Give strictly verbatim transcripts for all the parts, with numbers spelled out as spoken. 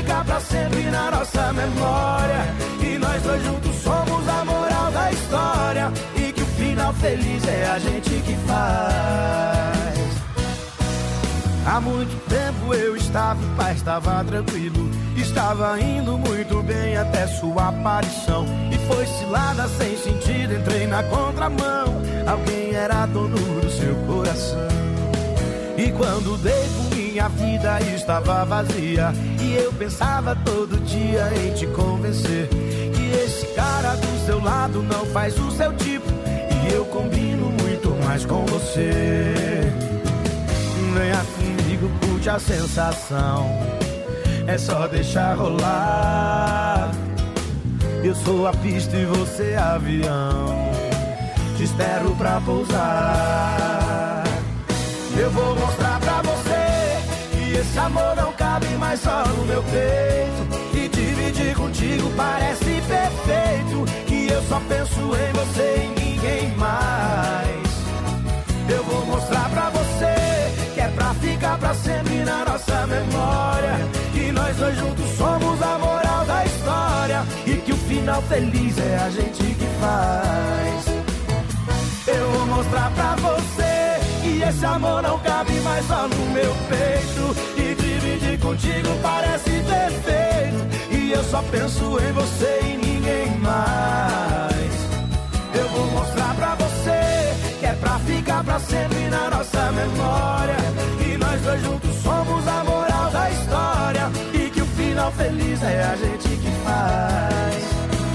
ficar pra sempre na nossa memória. E nós dois juntos somos a moral da história. E que o final feliz é a gente que faz. Há muito tempo eu estava em paz, estava tranquilo. Estava indo muito bem até sua aparição. E foi cilada sem sentido, entrei na contramão. Alguém era dono do seu coração. E quando dei por minha vida estava vazia. E eu pensava todo dia em te convencer que esse cara do seu lado não faz o seu tipo. E eu combino muito mais com você. Venha comigo, curte a sensação. É só deixar rolar. Eu sou a pista e você avião. Te espero pra pousar. Eu vou mostrar pra você que esse amor não cabe mais só no meu peito. E dividir contigo parece perfeito. Que eu só penso em você e ninguém mais. Eu vou mostrar pra você que é pra ficar pra sempre na nossa memória. Que nós dois juntos somos a moral da história. E que o final feliz é a gente que faz. Eu vou mostrar pra você que esse amor não cabe mais só no meu peito. E dividir contigo parece perfeito. E eu só penso em você e ninguém mais. Eu vou mostrar pra você que é pra ficar pra sempre na nossa memória. E nós dois juntos somos a moral da história. E que o final feliz é a gente que faz.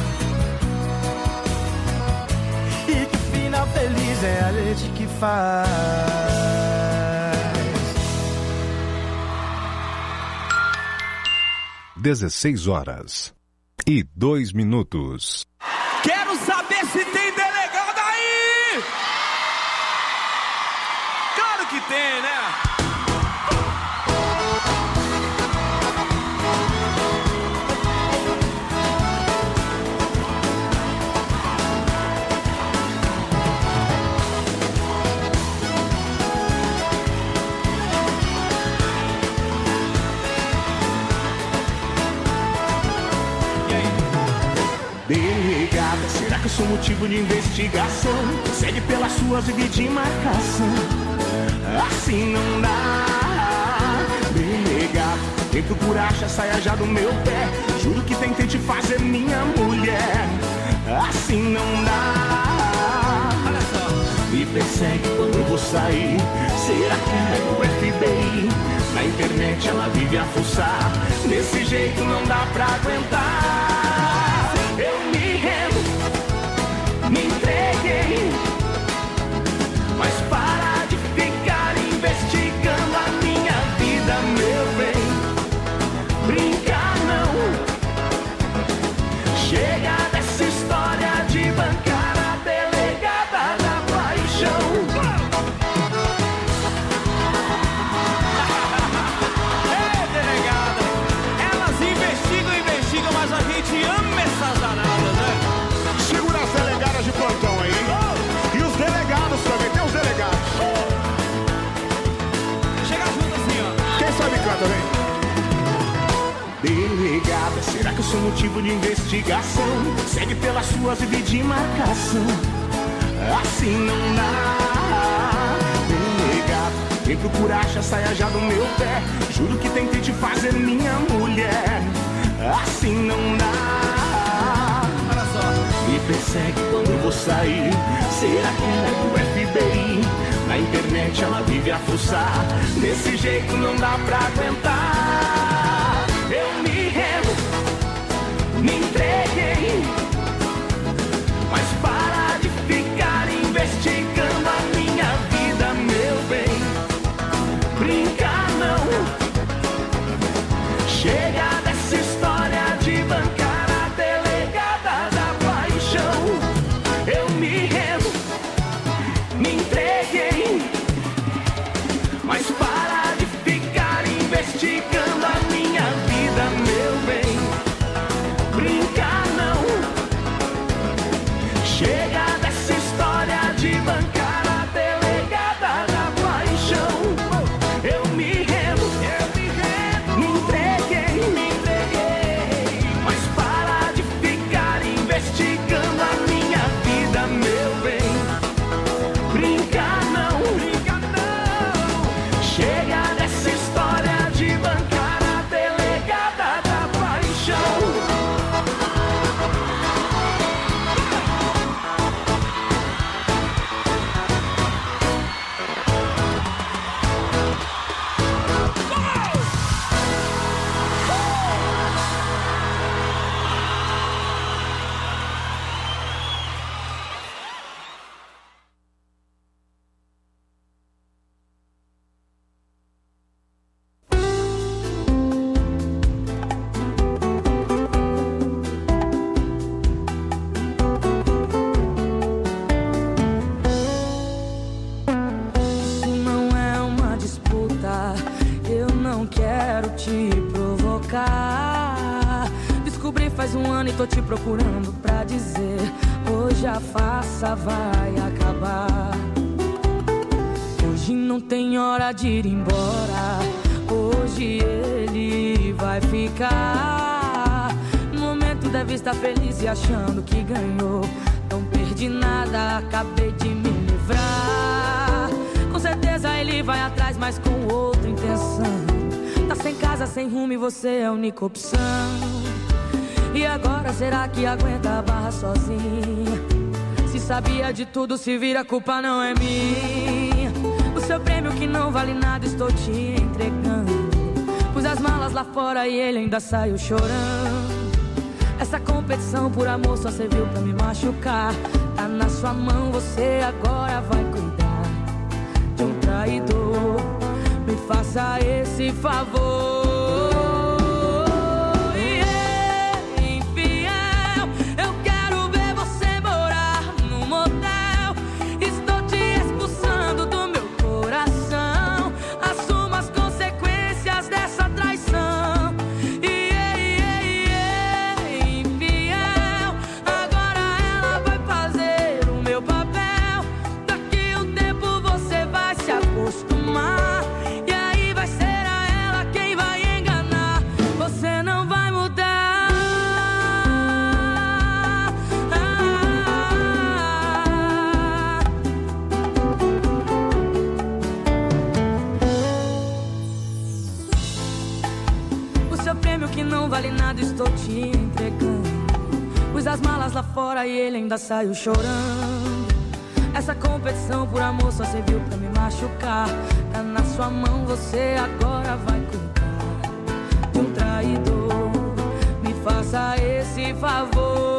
E que o final feliz é a gente que faz. dezesseis horas e dois minutos. Quero saber se tem delegado aí! Claro que tem, né? Delegada, será que eu sou motivo de investigação? Segue pelas suas vidas de marcação. Assim não dá. Delegada, quem procura acha, saia já do meu pé. Juro que tentei te fazer minha mulher. Assim não dá. Me persegue quando eu vou sair. Será que é do F B I? Na internet ela vive a fuçar. Desse jeito não dá pra aguentar. Eu me rendo, me entreguei. Mas para de ficar investigando a minha vida, meu bem. Brincar não. Chega dessa história de bancar a delegada da paixão. Ei, delegada, elas investigam, investigam, mas a gente ama essas danadas, né? Segura as delegadas de plantão aí, hein? E os delegados também, tem os delegados. Chega junto assim, ó. Quem sabe canta, vem? Delegada, será que eu sou motivo de investigação? Segue pelas suas vidas de marcação. Assim não dá. Delegada, quem procura acha, saia já do meu pé. Juro que tentei te fazer minha mulher. Assim não dá. Olha só. Me persegue quando eu vou sair. Será que ela é do F B I? Na internet ela vive a fuçar. Desse jeito não dá pra aguentar. Eu me rendo, me entreguei. Mas para de ficar investigando a minha vida, meu bem. Brincar não. Chega dessa história de bancar a delegada da paixão. Eu me rendo, me entreguei. Mas para de ficar investigando a minha vida, meu bem. Brincar não. Chega dessa história de bancar a delegada da paixão. Eu me rendo, eu me rendo, me entreguei, me faz um ano e tô te procurando pra dizer: hoje a farsa vai acabar. Hoje não tem hora de ir embora. Hoje ele vai ficar. No momento deve estar feliz e achando que ganhou. Não perdi nada, acabei de me livrar. Com certeza ele vai atrás, mas com outra intenção. Tá sem casa, sem rumo e você é a única opção. E agora será que aguenta a barra sozinha? Se sabia de tudo, se vira, a culpa não é minha. O seu prêmio que não vale nada estou te entregando. Pus as malas lá fora e ele ainda saiu chorando. Essa competição por amor só serviu pra me machucar. Tá na sua mão, você agora vai cuidar de um traidor. Me faça esse favor. Estou te entregando. Pus as malas lá fora e ele ainda saiu chorando. Essa competição por amor só serviu pra me machucar. Tá na sua mão, você agora vai cuidar de um traidor. Me faça esse favor.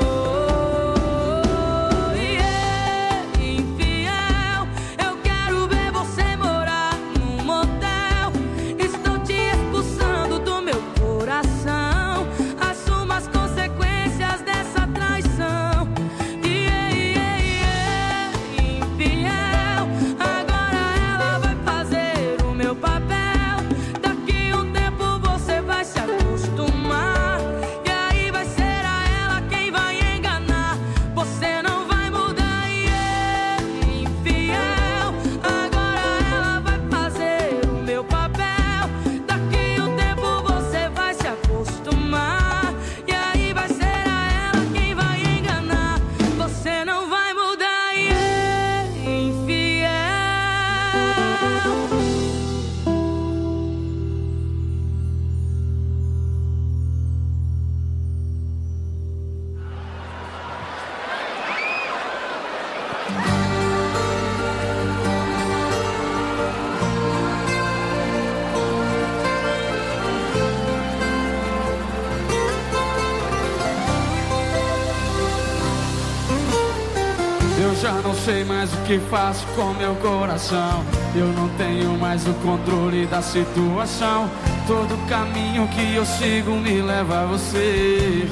Já não sei mais o que faço com meu coração. Eu não tenho mais o controle da situação. Todo caminho que eu sigo me leva a você.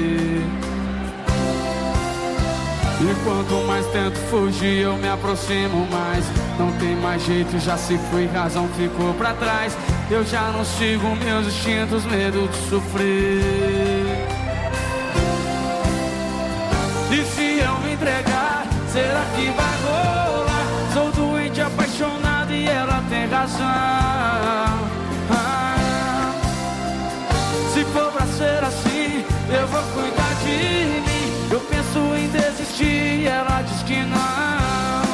E quanto mais tento fugir, eu me aproximo mais. Não tem mais jeito, já se foi, razão ficou pra trás. Eu já não sigo meus instintos, medo de sofrer. E se eu me entregar, será que vai rolar? Sou doente, apaixonado e ela tem razão. Ah, se for pra ser assim, eu vou cuidar de mim. Eu penso em desistir e ela diz que não.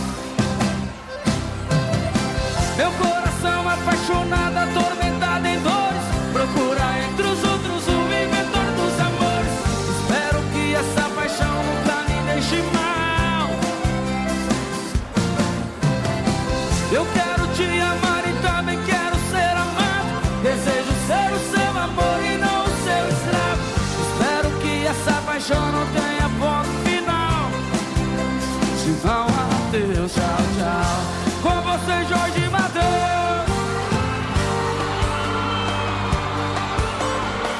Meu coração apaixonado, atormentado em dores, procura entre os outros o inventor dos amores. Espero que essa paixão nunca me deixe mal. Eu quero te amar e também quero ser amado. Desejo ser o seu amor e não o seu escravo. Espero que essa paixão não tenha ponto final. Se não, adeus, tchau, tchau. Com você, Jorge Mateus.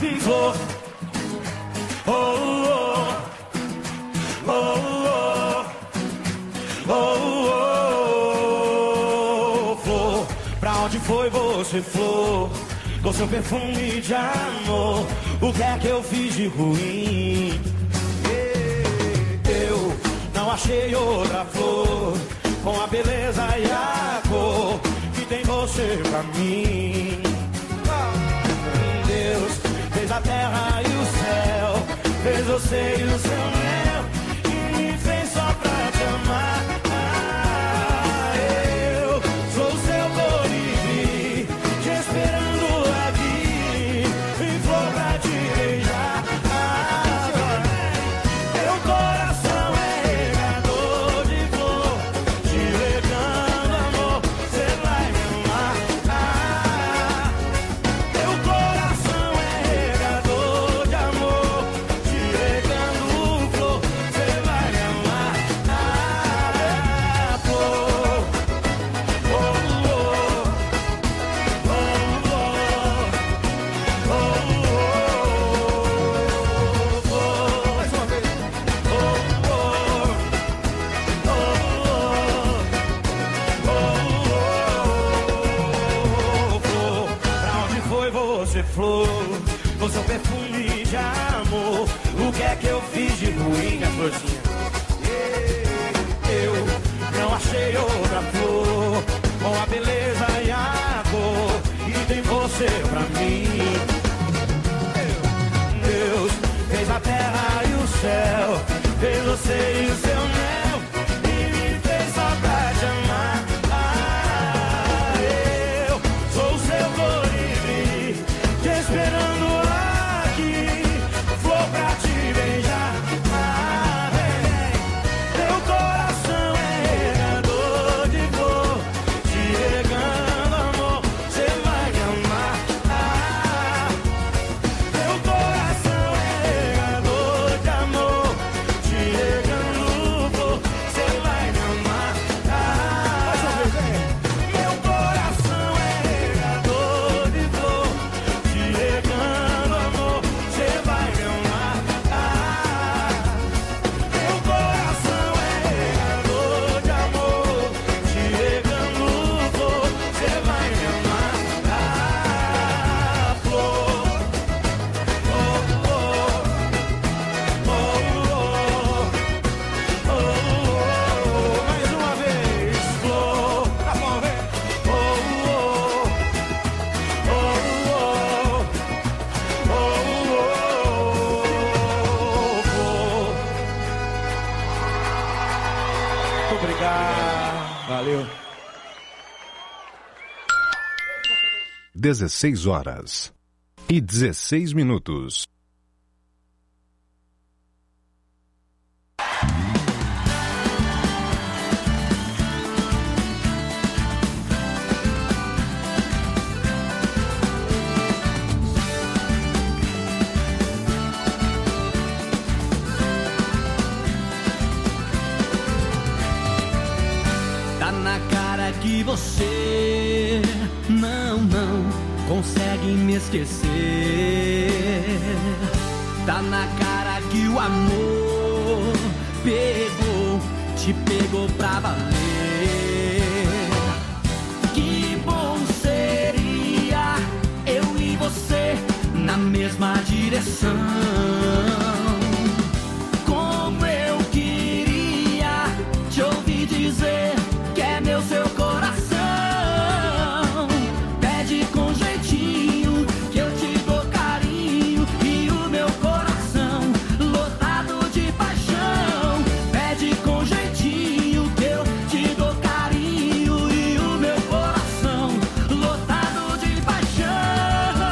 flor. Oh, oh, oh, oh, oh, oh, flor. Pra onde foi você, flor? Com seu perfume de amor, o que é que eu fiz de ruim? Eu não achei outra flor com a beleza e a cor que tem você pra mim. Deus fez a terra e o céu, fez você e o seu mel, e me fez só pra te amar. Ah, eu sou o seu colibri, te esperando aqui, em flor pra te beijar. Ah, meu coração é regador de flor, te regando amor, cê vai me amar. Ah, meu coração é regador de amor, te regando flor, cê vai me amar. Ah, flor, oh, oh, oh, oh, oh, oh, mais uma vez. Oh, oh, oh, oh, flor. Pra onde foi você, flor? Com seu perfume de amor, o que é que eu fiz de ruim, minha florzinha? Eu não achei outra flor com a beleza e a cor e tem você pra mim. Deus fez a terra e o céu, fez você e o seu mel, e me fez só pra te amar. Ah, eu sou o seu colibri, te esperando aqui, flor pra te beijar. Ah, vem, meu coração é regador de flor, te regando amor, cê vai me amar. Ah, meu coração é regador de amor, te regando flor, cê vai me amar. Ah, meu coração é regador de flor, te regando amor, cê vai me amar. Ah, meu coração é regador de amor, te regando flor, cê vai me amar. Ah, flor. Oh, oh, oh, oh, oh, mais uma vez, flor. Tá bom, vem. Oh, oh, oh, oh, oh, oh, flor. Muito obrigado. Valeu. dezesseis horas e dezesseis minutos. Tá na cara que você não, não consegue me esquecer. Tá na cara que o amor pegou, te pegou pra valer. Que bom seria eu e você na mesma direção. Como eu queria te ouvir dizer que é meu seu coração. Pede com jeitinho que eu te dou carinho, e o meu coração lotado de paixão. Pede com jeitinho que eu te dou carinho, e o meu coração lotado de paixão.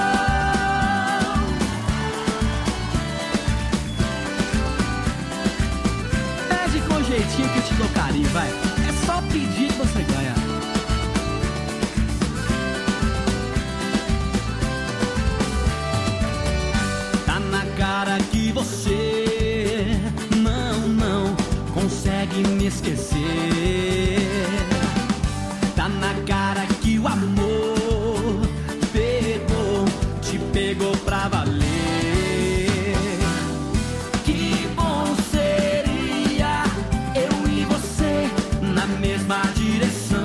Pede com jeitinho que eu te dou carinho, vai. É só pedir que você ganha. Tá na cara que você não, não consegue me esquecer. Tá na cara que o amor pegou, te pegou pra valer. na mesma direção.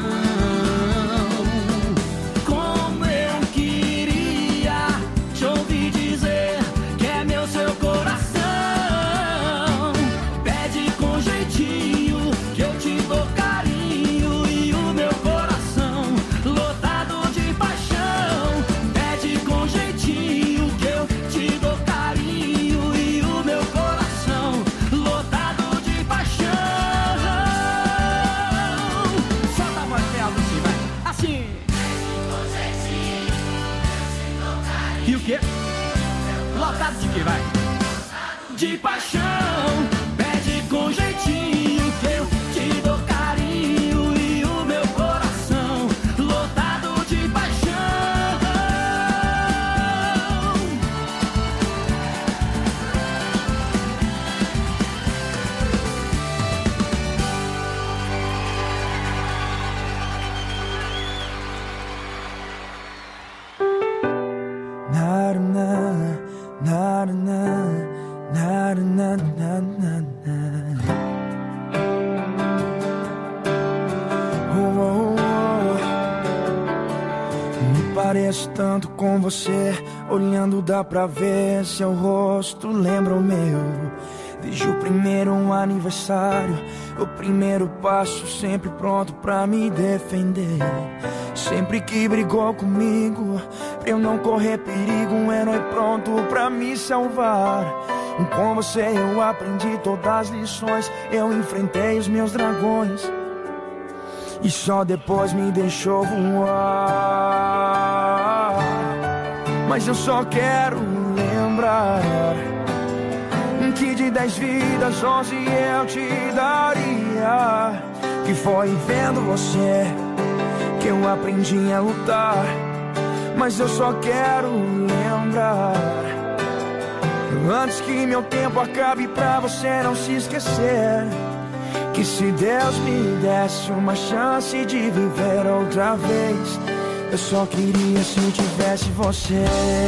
Como eu queria te ouvir dizer que é meu seu coração. Pede com jeitinho que eu te dou carinho e o meu coração lotado de paixão. Pede com jeitinho que eu te dou carinho e o meu coração lotado de paixão. Solta a voz dela, assim, vai. Assim. E o quê? Lotado de quê, vai? De paixão. Pede com jeitinho que eu te dou carinho e o meu coração lotado de paixão. Me pareço tanto com você, olhando dá pra ver seu rosto lembra o meu. Desde o primeiro aniversário, o primeiro passo, sempre pronto pra me defender. Sempre que brigou comigo, pra eu não correr perigo, um herói pronto pra me salvar. E com você eu aprendi todas as lições, eu enfrentei os meus dragões e só depois me deixou voar. Mas eu só quero lembrar que de dez vidas, onze eu te daria. Que foi vendo você que eu aprendi a lutar. Mas eu só quero lembrar, antes que meu tempo acabe, pra você não se esquecer, que se Deus me desse uma chance de viver outra vez, eu só queria se tivesse você.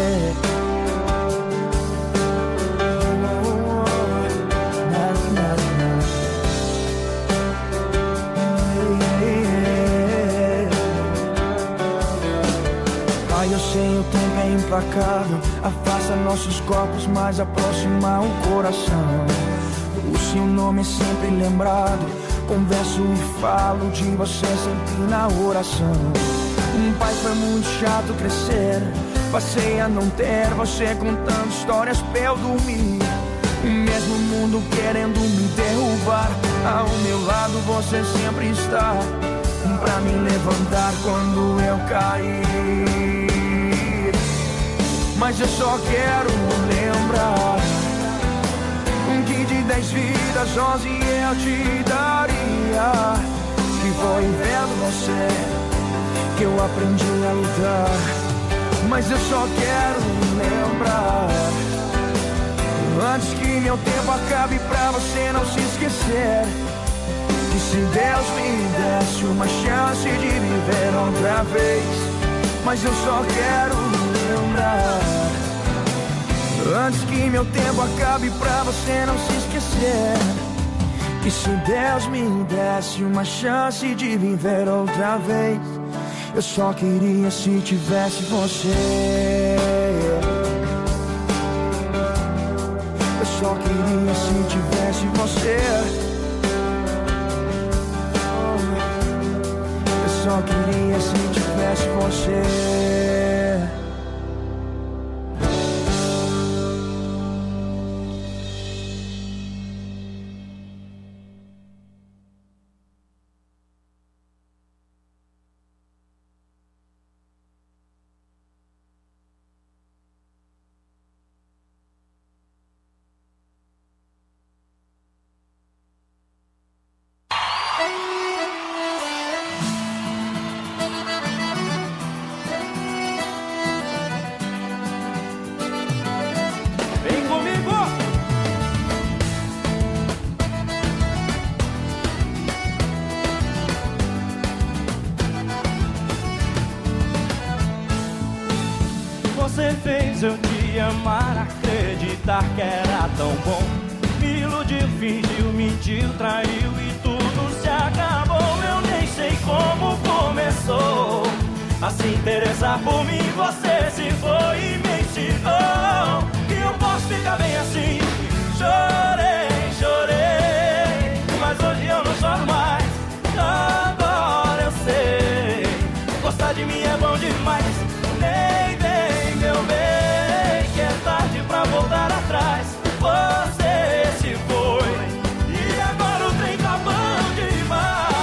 Ai, eu sei, o tempo é implacável, afasta nossos corpos, mas aproxima o coração. O seu nome é sempre lembrado, converso e falo de você sempre na oração. Um pai foi muito chato crescer, passei a não ter você contando histórias pra eu dormir. O mesmo mundo querendo me derrubar, ao meu lado você sempre está, pra me levantar quando eu cair. Mas eu só quero lembrar que de dez vidas, onze eu te daria. Que foi vendo você que eu aprendi a lutar. Mas eu só quero lembrar, antes que meu tempo acabe, pra você não se esquecer, que se Deus me desse uma chance de viver outra vez. Mas eu só quero lembrar, antes que meu tempo acabe, pra você não se esquecer, que se Deus me desse uma chance de viver outra vez, eu só queria se tivesse você. Eu só queria se tivesse você. Eu só queria se tivesse você. Você fez eu te amar, acreditar que era tão bom. Me iludiu, fingiu, mentiu, traiu e tudo se acabou. se interessar por mim, você se foi e me ensinou que eu posso ficar bem assim. Chorei, chorei, mas hoje eu não choro mais. Agora eu sei, gostar de mim é bom demais. Nem vem, meu bem, que é tarde pra voltar atrás. Você se foi e agora o trem tá bom demais.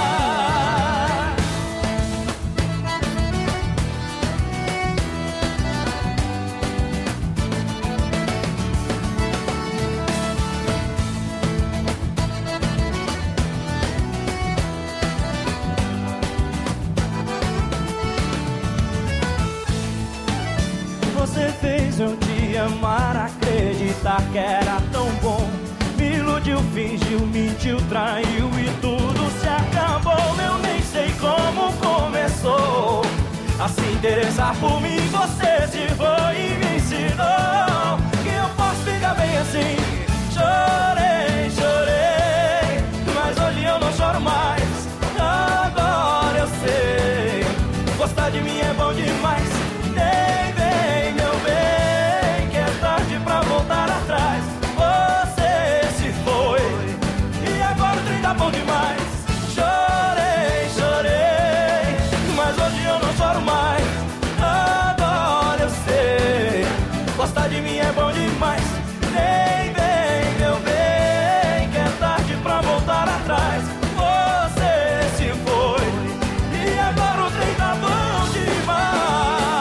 Você fez eu te amar, acreditar que era tão bom. Me iludiu, fingiu, mentiu, traiu e tudo se acabou. Eu nem sei como começou a se interessar por mim. Você se foi e me ensinou que eu posso ficar bem assim. Chorei, chorei, mas hoje eu não choro mais. Agora eu sei, gostar de mim é bom demais. Nem vem, meu bem, que é tarde pra voltar atrás. Você se foi e agora o trem tá bom demais. Chorei, chorei, mas hoje eu não choro mais. Agora eu sei, gostar de mim é bom demais. Nem vem, meu bem, que é tarde pra voltar atrás. Você se foi e agora o trem tá bom demais.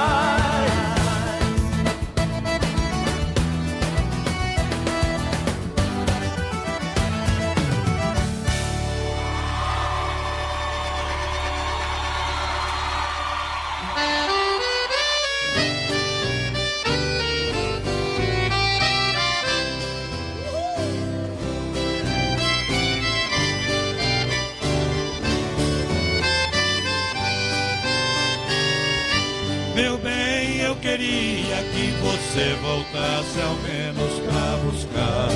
Meu bem, eu queria que você voltasse ao menos pra buscar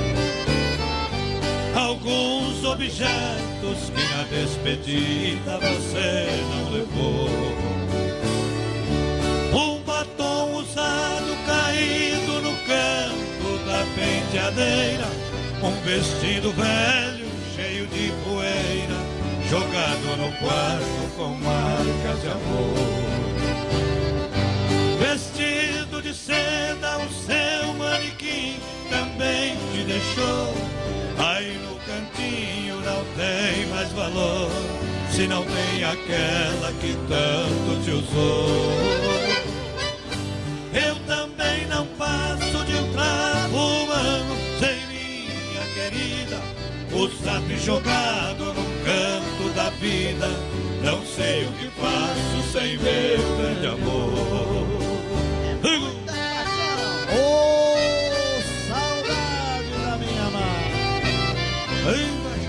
alguns objetos que na despedida você não levou. Um batom usado caído no canto da penteadeira, um vestido velho cheio de poeira, jogado no quarto com marcas de amor. Vestido de seda, o seu manequim também te deixou. Aí no cantinho não tem mais valor, se não tem aquela que tanto te usou. Eu também não passo de um trapo humano sem minha querida, o sapo jogado num canto da vida. Não sei o que faço sem meu grande amor. Oh, saudade da minha mãe.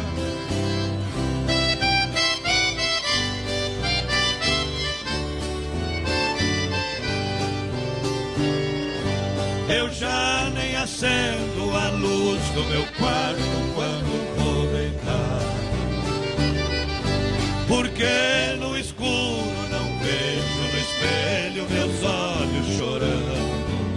Eu já nem acendo a luz do meu quarto quando vou deitar, porque no escuro não vejo no espelho meus olhos chorando.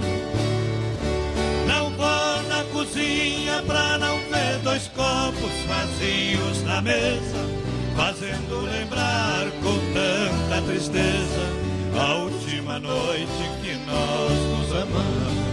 Não vou na cozinha pra não ver dois copos vazios na mesa, fazendo lembrar com tanta tristeza a última noite que nós nos amamos.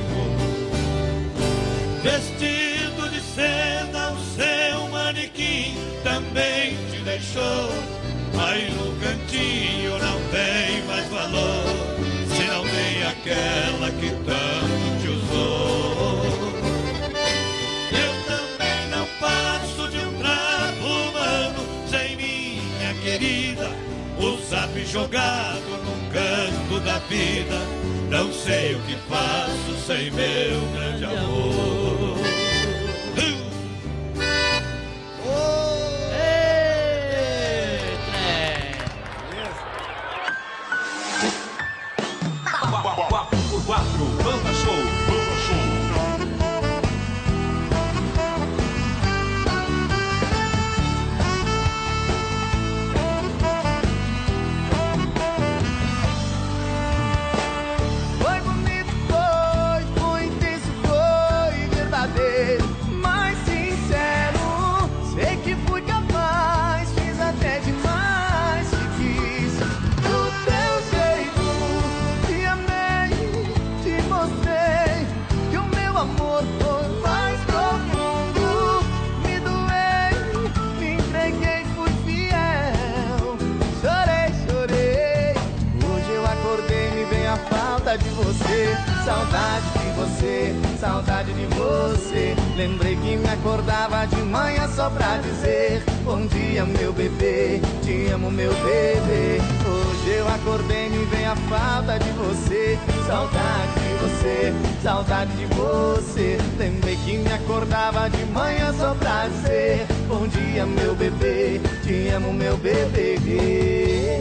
Vestido de seda, o seu manequim também te deixou. Aí no cantinho não tem mais valor, se não tem aquela que tanto te usou. Eu também não passo de um trapo humano sem minha querida, o zap jogado num canto da vida. Não sei o que faço sem meu grande amor. quatro por quatro, Banda Show. Banda Show. falta de você, saudade de você, saudade de você. Lembrei que me acordava de manhã só pra dizer bom dia, meu bebê, te amo, meu bebê. Hoje eu acordei, me vem a falta de você, saudade de você, saudade de você. Lembrei que me acordava de manhã só pra dizer bom dia, meu bebê, te amo, meu bebê.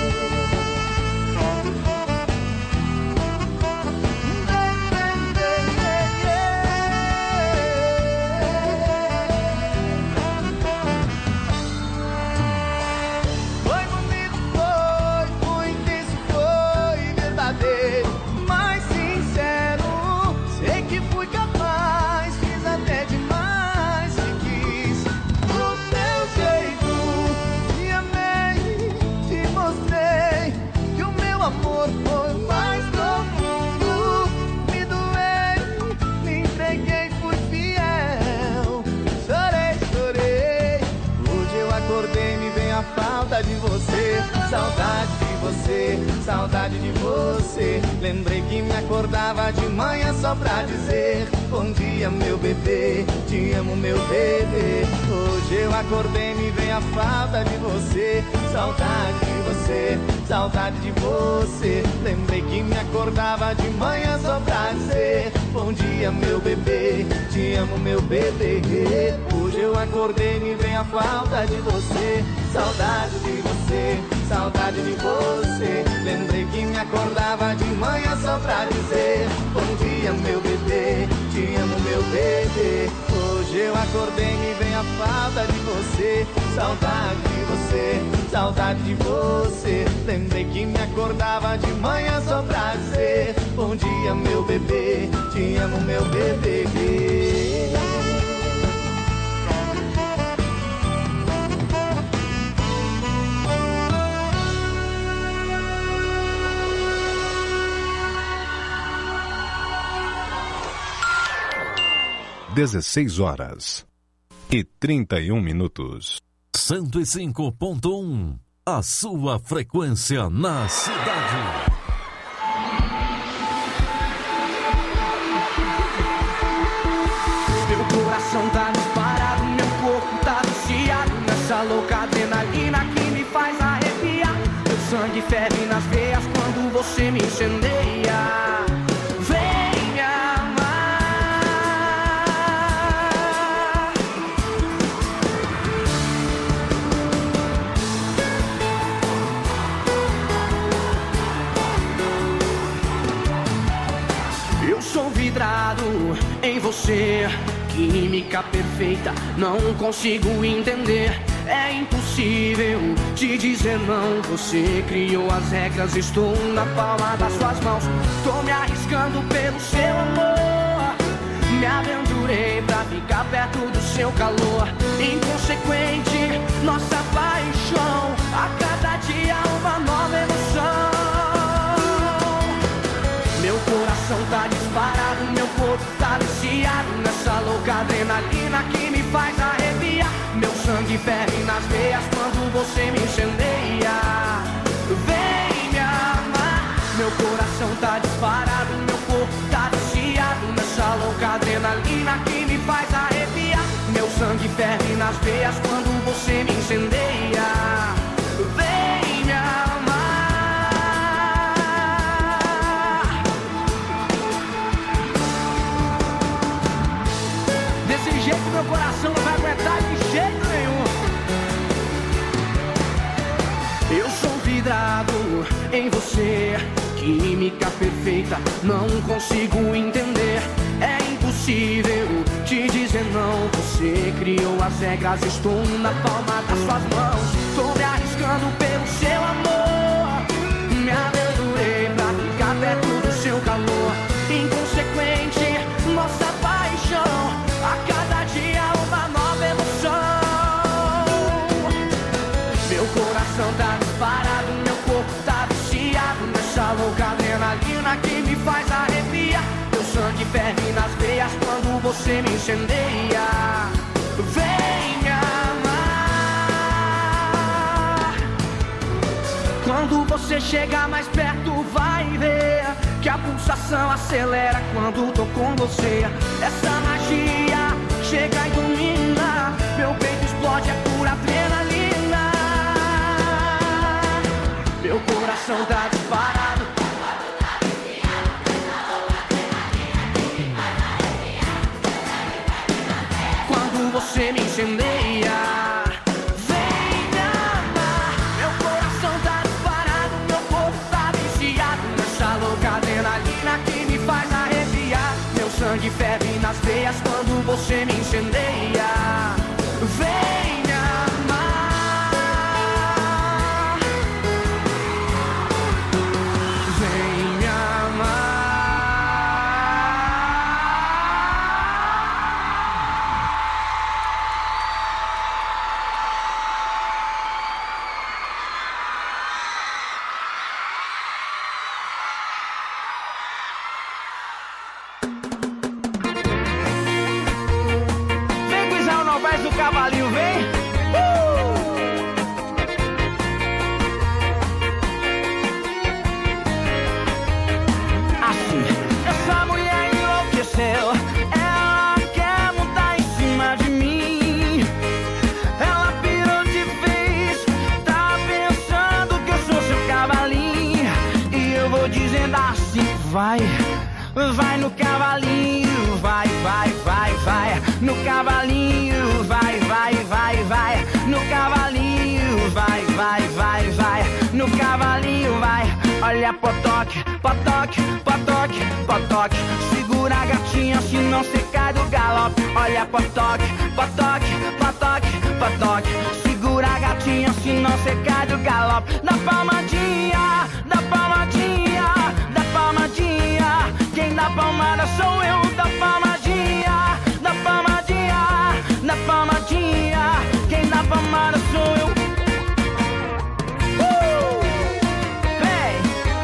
Falta de você, saudade de você, saudade de você. Lembrei que me acordava de manhã só pra dizer bom dia, meu bebê, te amo, meu bebê. Hoje eu acordei, me vem a falta de você, saudade de você, saudade de você. Lembrei que me acordava de manhã só pra dizer bom dia, meu bebê, te amo, meu bebê. Hoje eu acordei, me vem a falta de você, saudade de você, saudade de você. Lembrei que me acordava de manhã só pra dizer bom dia, meu bebê, te amo, meu bebê. Hoje eu acordei, me vem a falta de você, saudade de você, saudade de você. Lembrei que me acordava de manhã só pra dizer bom dia, meu bebê, te amo, meu bebê. dezesseis horas e trinta e um minutos. cento e cinco ponto um, a sua frequência na cidade. Meu coração tá disparado, meu corpo tá viciado nessa louca adrenalina que me faz arrepiar. Meu sangue ferve nas veias quando você me incendeia. Vidrado em você, química perfeita, não consigo entender. É impossível te dizer não. Você criou as regras, estou na palma das suas mãos. Tô me arriscando pelo seu amor. Me aventurei pra ficar perto do seu calor. Inconsequente, nossa paixão. A cada dia uma nova emoção. Meu coração tá disparado, meu corpo tá viciado nessa louca adrenalina que me faz arrepiar. Meu sangue ferve nas veias quando você me incendeia. Vem me amar. Meu coração tá disparado, meu corpo tá viciado nessa louca adrenalina que me faz arrepiar. Meu sangue ferve nas veias quando você me incendeia. Vem me amar. Meu coração não vai aguentar de jeito nenhum. Eu sou vidrado em você, química perfeita, não consigo entender. É impossível te dizer não. Você criou as regras, estou na palma das suas mãos. Tô me arriscando pelo seu amor. Me aventurei pra ficar perto do seu calor. Inconsequente, nossa paixão. A cada dia uma nova emoção. Meu coração tá disparado, meu corpo tá viciado nessa louca adrenalina que me faz arrepiar. Meu sangue ferve nas veias quando você me incendeia. Vem me amar. Quando você chegar mais perto vai ver que a pulsação acelera quando tô com você. Essa magia chega e domina, meu peito explode, é pura adrenalina. Meu coração tá disparado. Quando você me incendeia, vem me amar. Meu coração tá disparado, meu corpo tá viciado nessa louca adrenalina que me faz arrepiar. Meu sangue ferve nas veias quando você me incendeia. Vem me amar, vem me amar. Faz o cavalinho, vem! Uh! Assim, essa mulher enlouqueceu. Ela quer montar em cima de mim. Ela pirou de vez. Tá pensando que eu sou seu cavalinho. E eu vou dizendo assim, vai. Vai no cavalinho, vai, vai, vai, vai. No cavalinho, vai, vai, vai, vai. No cavalinho, vai, vai, vai, vai. No cavalinho, vai. Olha potoque, potoque, potoque, potoque. Segura a gatinha, senão cê cai do galope. Olha potoque, potoque, potoque, potoque. Segura a gatinha, senão cê cai do galope. Da palmadinha, da palmadinha, da palmadinha. Quem dá palmada sou eu, da palmadinha, da palmadinha, da palmadinha. Quem dá palmada sou eu. Uh! Vem!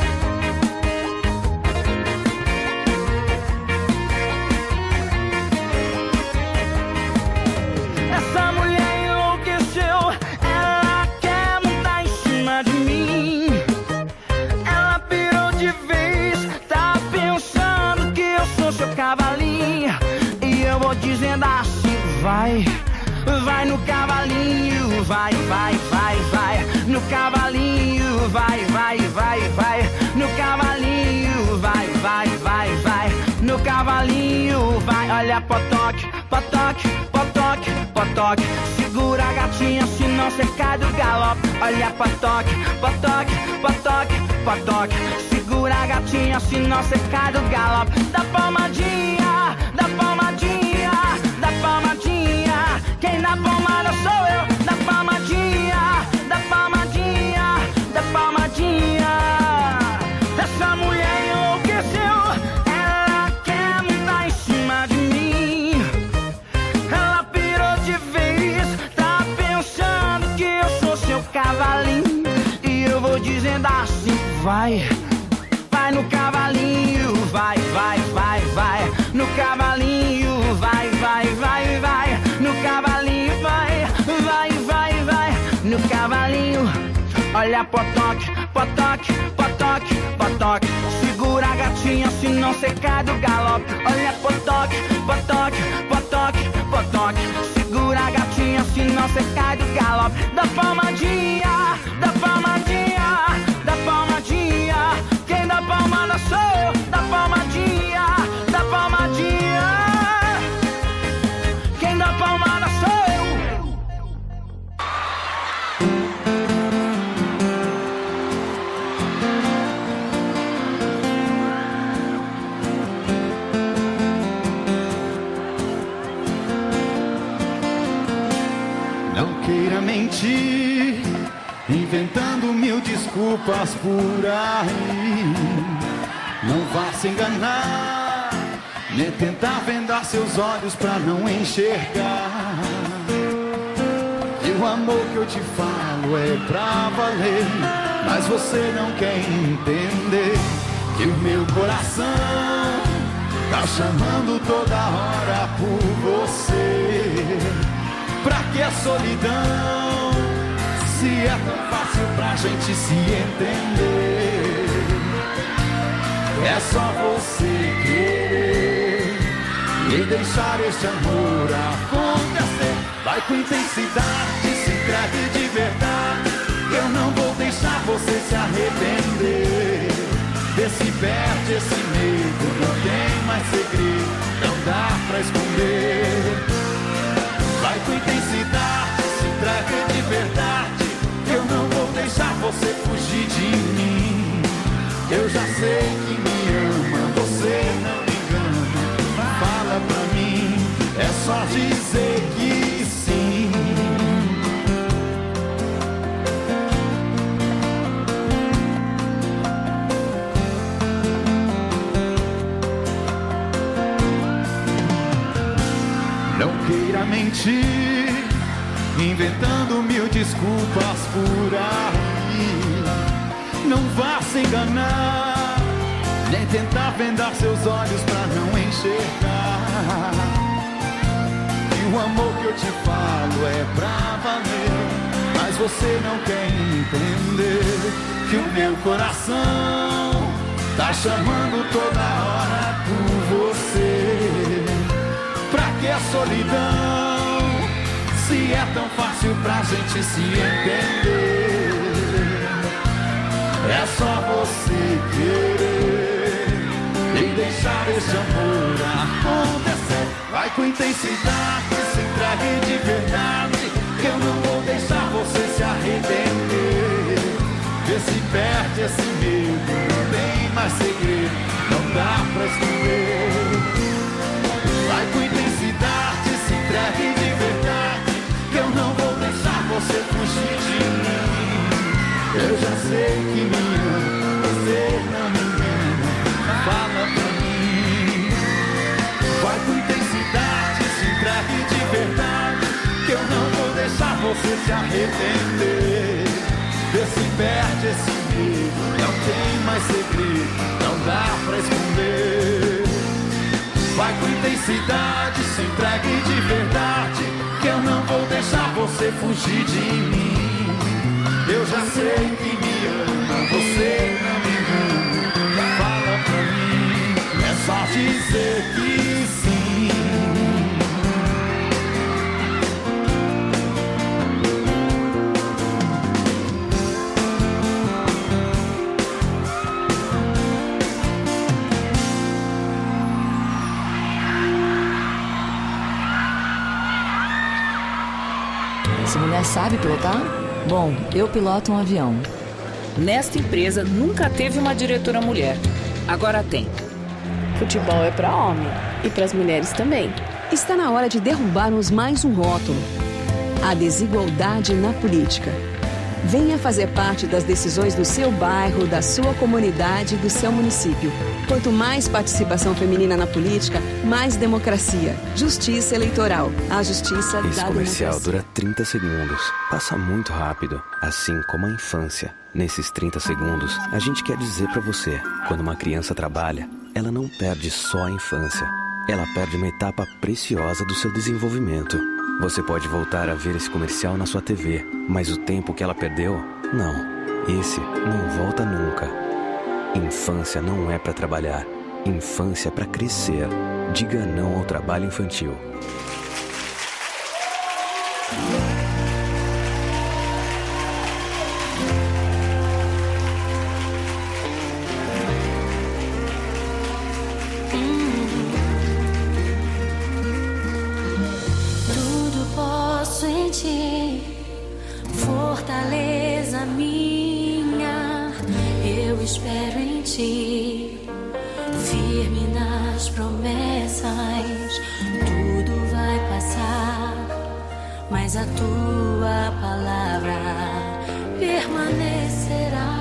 Essa mulher enlouqueceu, ela quer montar em cima de mim. Ela pirou de vez, tá pensando que eu sou seu cavalinho. E eu vou dizendo assim, vai, vai no cavalinho, vai, vai, vai, vai. No cavalinho, vai, vai, vai, vai. No cavalinho, vai, vai, vai, vai. No cavalinho, vai. Olha potoque, potoque, potoque, potoque. Segura a gatinha, senão cê cai do galope. Olha potoque, potoque, potoque, potoque. Segura a gatinha, senão cê cai do galope. Da palmadinha, da palmadinha, da palmadinha. Quem dá palmada sou eu, da palmadinha, da palmadinha, da palmadinha. Essa mulher enlouqueceu, ela quer montar em cima de mim. Ela pirou de vez, tá pensando que eu sou seu cavalinho. E eu vou dizendo assim, vai, vai no cavalinho, vai, vai, vai, vai. No cavalinho, vai, vai, vai, vai. No cavalinho, vai, vai, vai, vai. No cavalinho, olha potoque, potoque, potoque, potoque. Segura a gatinha, senão cê cai do galope. Olha potoque, potoque, potoque, potoque. Segura a gatinha, senão cê cai do galope. Da palmadinha, da palmadinha, da palmadinha. Quem dá palmada sou eu, da palmadinha, da palmadinha. Quem dá palmada sou eu. Não queira mentir, inventando mil desculpas por aí. Não vá se enganar, nem tentar vendar seus olhos pra não enxergar. E o amor que eu te falo é pra valer, mas você não quer entender que o meu coração tá chamando toda hora por você. Pra que a solidão, se é tão fácil pra gente se entender? É só você querer e deixar esse amor acontecer. Vai com intensidade, se entregue de verdade. Eu não vou deixar você se arrepender. Vê se perde esse medo, não tem mais segredo, não dá pra esconder. Vai com intensidade, se entregue de verdade. Eu não vou deixar você fugir de mim. Eu já sei que me ama, você não me engana. Fala pra mim, é só dizer que sim. Não queira mentir, inventando mil desculpas por aí. Não vá se enganar, nem tentar vendar seus olhos pra não enxergar. E o amor que eu te falo é pra valer, mas você não quer entender que o meu coração tá chamando toda hora por você. Pra que a solidão, se é tão fácil pra gente se entender? É só você querer e deixar esse amor acontecer. Vai com intensidade, se entregue de verdade, que eu não vou deixar você se arrepender. Vê se perde esse medo, não tem mais segredo, não dá pra esconder. Vai com intensidade, se entregue de verdade, que eu não vou deixar você fugir de mim. Eu já sei que me ama, você não me engana. Fala pra mim. Vai com intensidade, se entregue de verdade, que eu não vou deixar você se arrepender. Vê se perde esse medo, não tem mais segredo, não dá pra esconder. Vai com intensidade, se entregue de verdade, que eu não vou deixar você fugir de mim. Eu já sei que me ama, você não me engana. Fala pra mim, é só dizer que sim. Essa mulher sabe pilotar? Bom, eu piloto um avião. Nesta empresa nunca teve uma diretora mulher. Agora tem. Futebol é para homem e para as mulheres também. Está na hora de derrubarmos mais um rótulo: a desigualdade na política. Venha fazer parte das decisões do seu bairro, da sua comunidade e do seu município. Quanto mais participação feminina na política, mais democracia. Justiça eleitoral. A justiça da Esse comercial democracia. dura trinta segundos. Passa muito rápido, assim como a infância. Nesses trinta segundos, a gente quer dizer pra você: quando uma criança trabalha, ela não perde só a infância. Ela perde uma etapa preciosa do seu desenvolvimento. Você pode voltar a ver esse comercial na sua T V, mas o tempo que ela perdeu, não. Esse não volta nunca. Infância não é pra trabalhar. Infância é pra crescer. Diga não ao trabalho infantil. Tudo posso em ti, fortaleza minha. Eu espero em ti, firme nas promessas. Tudo vai passar, mas a tua palavra permanecerá.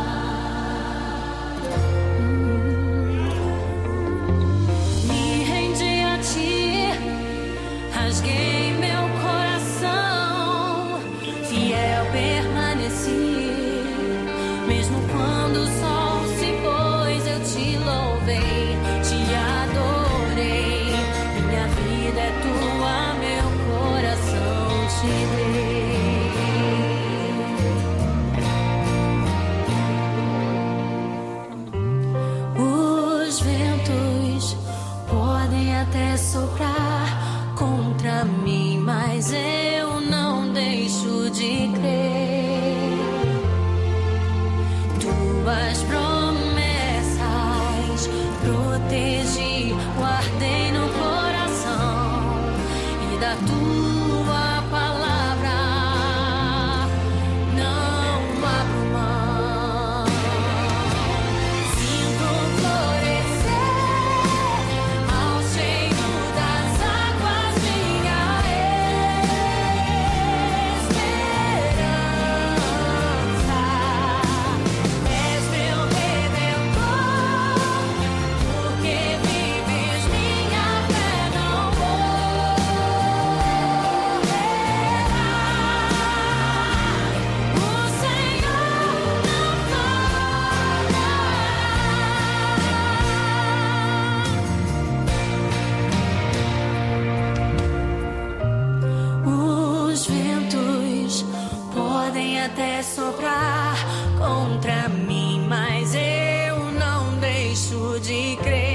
Me rendi a ti, rasguei meu coração, fiel permaneci, mesmo quando o sol se pôs, eu te louvei, te adorei. Minha vida é tua, meu coração te dei. O tua palavra não abro mão. Sinto florescer ao cheiro das águas minha esperança. És meu redentor, porque vives minha fé, não morrerá. O Senhor não falha. Os ventos podem até soprar contra mim, mas eu não deixo de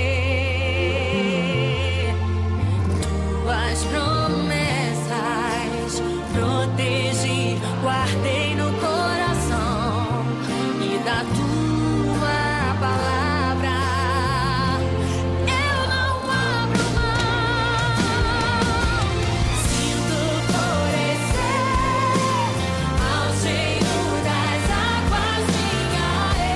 crer. Tuas promessas protegi, guardei no coração, e da tua palavra eu não abro mão. Sinto florescer ao cheiro das águas minha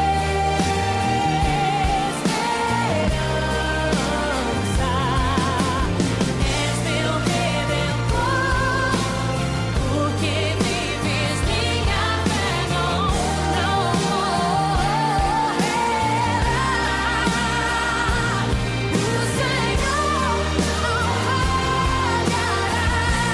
esperança. És meu redentor, porque vives minha fé, não, não morrerá. O Senhor não falhará.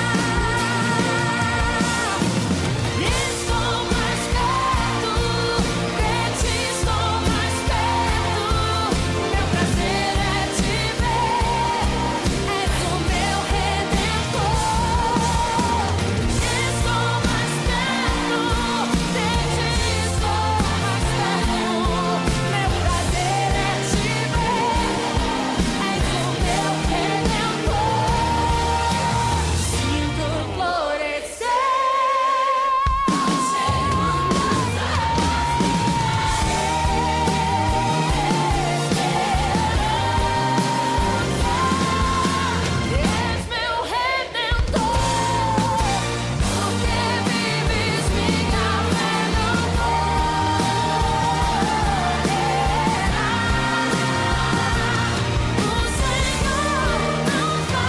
Estou mais perto, de ti estou mais perto. Meu prazer é te ver, és o meu redentor. Estou mais perto, de ti estou mais perto. Meu prazer é te ver, és o meu redentor. Sinto florescer ao cheiro das águas és meu redentor, porque vives minha fé, não morrerá. O Senhor não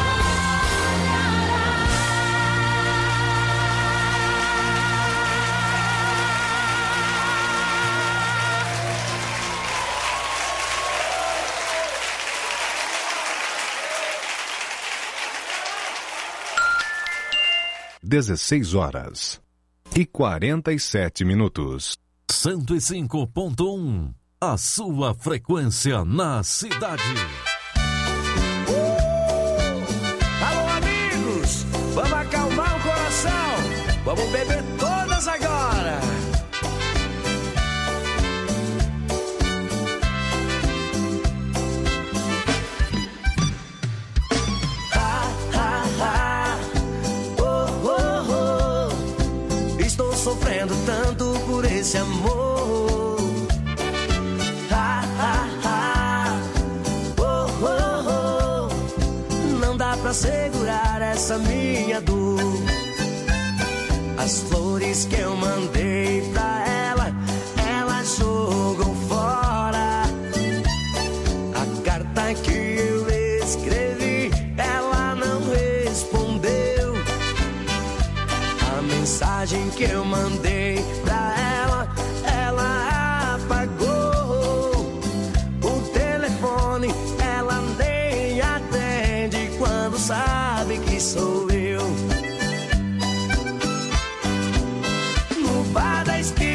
dezesseis horas e quarenta e sete minutos. cento e cinco ponto um. A sua frequência na cidade. Alô, amigos, vamos acalmar o coração, vamos beber todas agora. Ha, ha, ha. Oh, oh, oh. Estou sofrendo tanto por esse amor. Ha, ha, ha. Oh, oh, oh. Não dá pra segurar essa minha dor. As flores que eu mandei pra ela, ela jogou fora. A carta que eu escrevi, ela não respondeu. A mensagem que eu mandei pra ela, ela apagou. O telefone ela nem atende quando sabe que sou eu. No bar da esquina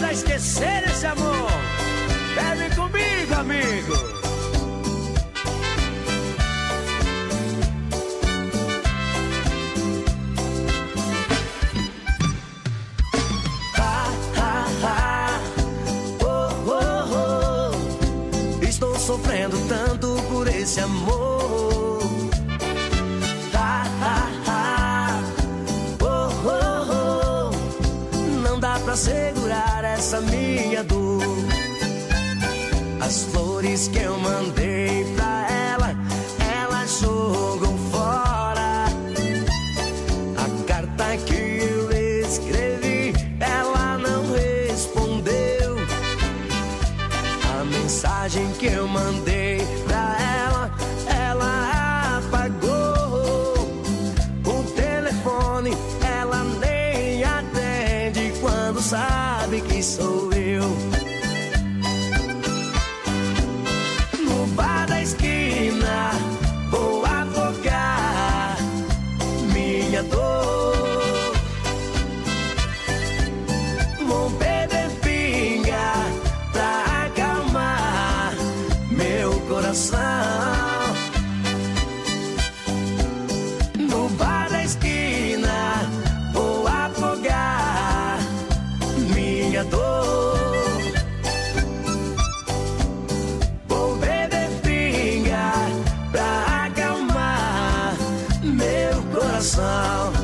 precisa esquecer esse amor. Bebe comigo, amigo. Sofrendo tanto por esse amor. Ah, ah, ah. Oh, oh, oh. Não dá pra segurar essa minha dor. As flores que eu mandei pra ela, ela jogou fora. A carta que eu escrevi, ela não respondeu. A mensagem que eu mandei pra ela, ela apagou. O telefone ela nem atende quando sabe que sou eu. No bar da esquina vou afogar minha dor. Vou beber pinga pra acalmar meu coração. No bar da esquina vou afogar minha dor. Vou beber pinga pra acalmar meu coração.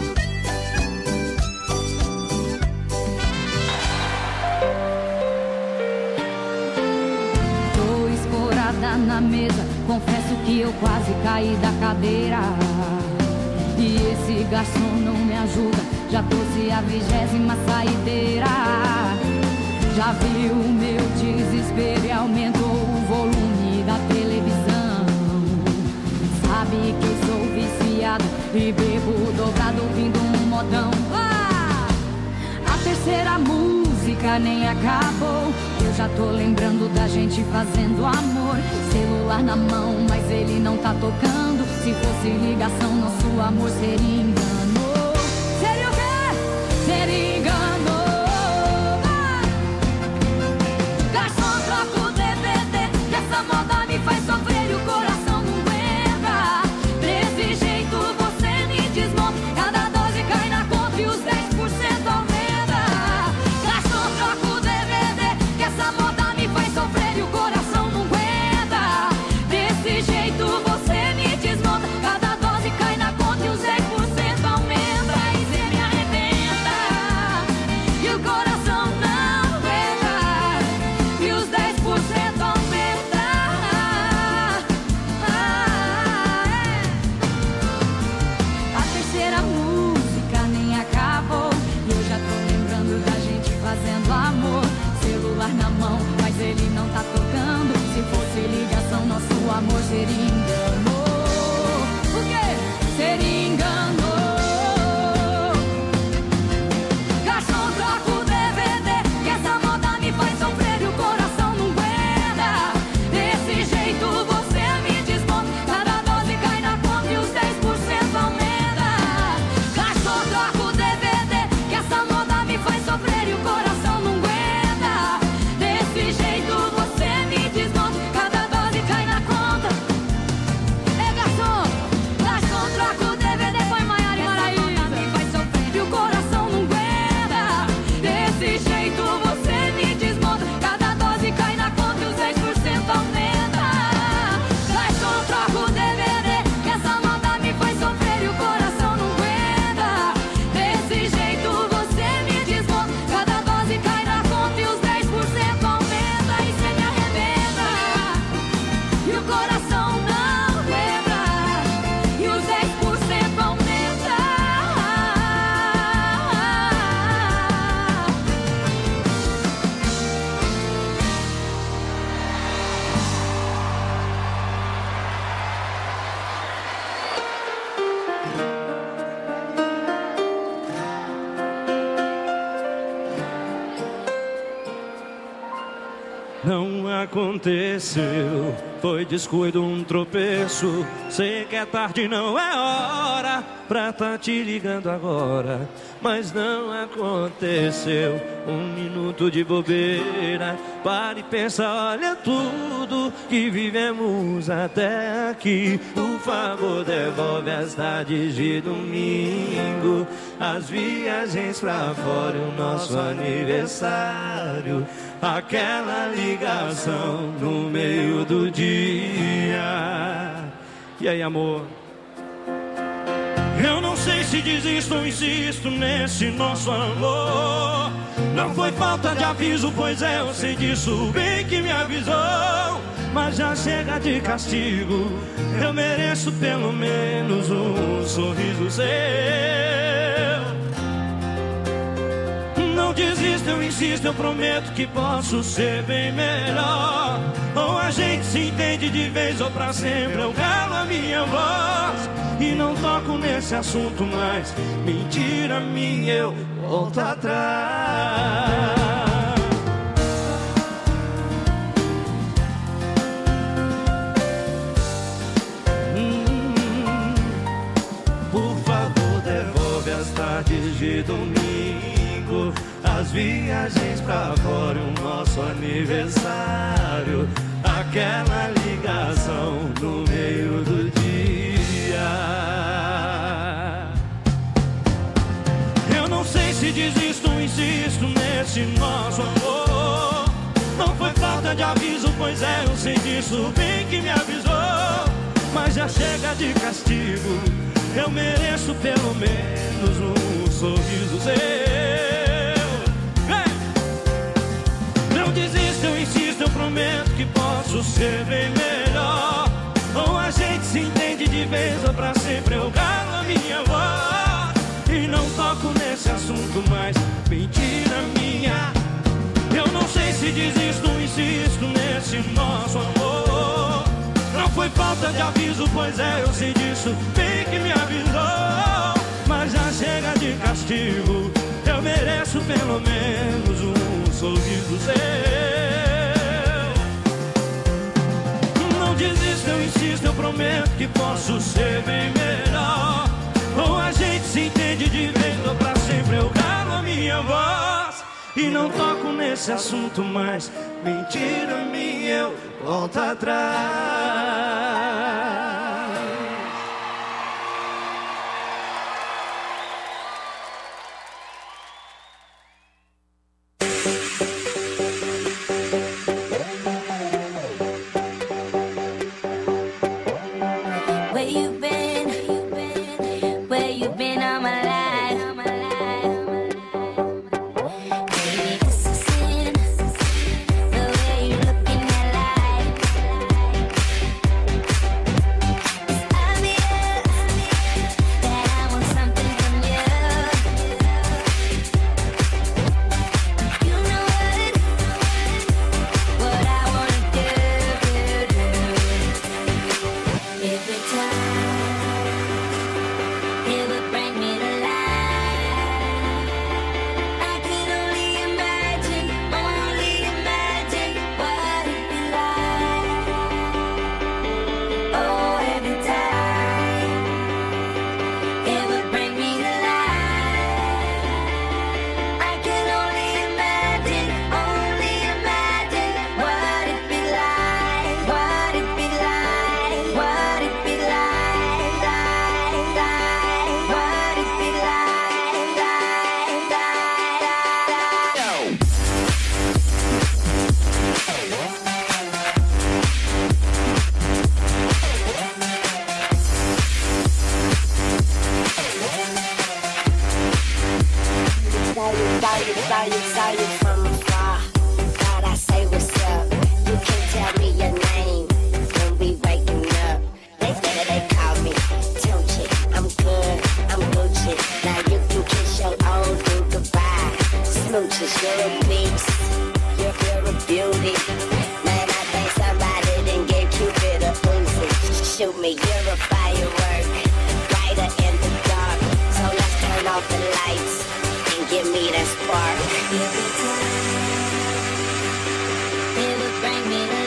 Na mesa, confesso que eu quase caí da cadeira. E esse garçom não me ajuda, já trouxe a vigésima saideira. Já viu o meu desespero e aumentou o volume da televisão. Sabe que eu sou viciado e bebo dobrado ouvindo um modão. Ah! A terceira música nem acabou. Eu já tô lembrando da gente fazendo amor. Celular na mão, mas ele não tá tocando. Se fosse ligação, nosso amor seria engano. Seria o quê? Seria engano. Ah! Garçom, troca o D V D, que essa moda me faz sofrer e o coração não aguenta. Desse jeito você me desmonta. Cada dose cai na conta e os dez por cento aumenta. Garçom, troca o D V D, que essa moda me faz sofrer e o coração não aguenta. Desse jeito você me desmonta. Cada dose cai na conta e os dez por cento aumenta. E cê me arrebenta e o coração não aguenta. E os dez por cento aumenta. Ah, é. A terceira música nem acabou. E eu já tô lembrando da gente fazendo amor. Celular na mão, mas ele não tá tocando. Se fosse ligação, nosso amor seria engano. O quê? Seria engano. Garçom, troca o D V D, que essa moda me faz sofrer e o coração não aguenta. Desse jeito você me desmonta. Cada dose cai na conta e os dez por cento aumenta. Garçom, troca o D V D, que essa moda me faz sofrer e o coração não aguenta. Desse jeito você me desmonta. Cada dose cai na conta aconteceu. Foi descuido, um tropeço. Sei que é tarde, não é hora pra tá te ligando agora, mas não aconteceu. Um minuto de bobeira, para e pensa, olha tudo que vivemos até aqui. Por favor, devolve as tardes de domingo, as viagens pra fora, o nosso aniversário, aquela ligação no meio do dia. E aí, amor? Eu não sei se desisto ou insisto nesse nosso amor. Não foi falta de aviso, pois é, eu sei disso bem que me avisou. Mas já chega de castigo, eu mereço pelo menos um sorriso seu. Não desisto, eu insisto, eu prometo que posso ser bem melhor. Ou a gente se entende de vez ou pra sempre, eu calo a minha voz e não toco nesse assunto mais. Mentira minha, eu volto atrás. hum, Por favor, devolve as tardes de domingo, as viagens pra fora, o nosso aniversário, aquela ligação no meio do dia. Eu não sei se desisto ou insisto nesse nosso amor. Não foi falta de aviso, pois é, eu sei disso bem que me avisou. Mas já chega de castigo, eu mereço pelo menos um sorriso seu. Não desisto, eu insisto, eu prometo que posso ser bem melhor. Ou a gente se entende de vez ou pra sempre, eu calo a minha voz e não toco nesse assunto mais. Mentira minha, eu não sei se desisto ou insisto nesse nosso amor. Não foi falta de aviso, pois é, eu sei disso bem que me avisou. Mas já chega de castigo, eu mereço pelo menos um sorriso seu. Não desisto, eu insisto, eu prometo que posso ser bem melhor. Ou a gente se entende de vez ou pra sempre, eu calo a minha voz e não toco nesse assunto mais. Mentira minha, eu volto atrás. Shoot me, you're a firework, brighter in the dark. So let's turn off the lights and give me that spark. Every time it would bring me to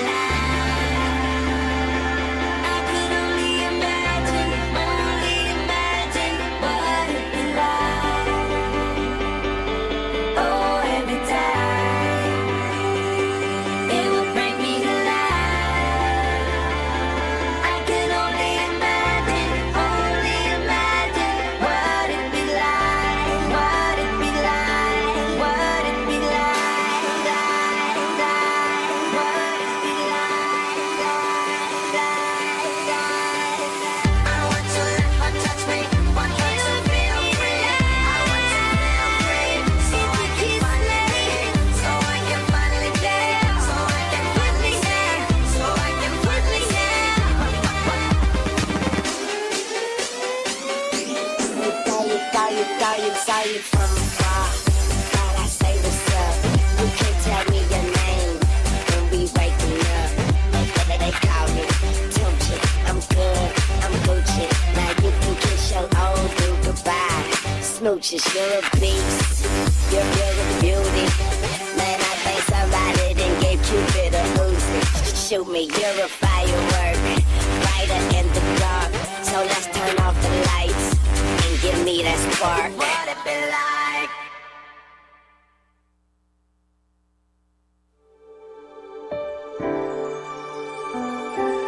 you from afar, thought I say what's up. You can't tell me your name when we waking up. They, they call me Tunchi, I'm good, I'm Gucci. Now you can kiss your old dude goodbye. Smooches, you're a beast, you're filled with beauty. Man, I think somebody done gave Cupid a Uzi. Shoot me, you're a firework, brighter in the dark. So let's turn off the lights and give me that spark. What it be like?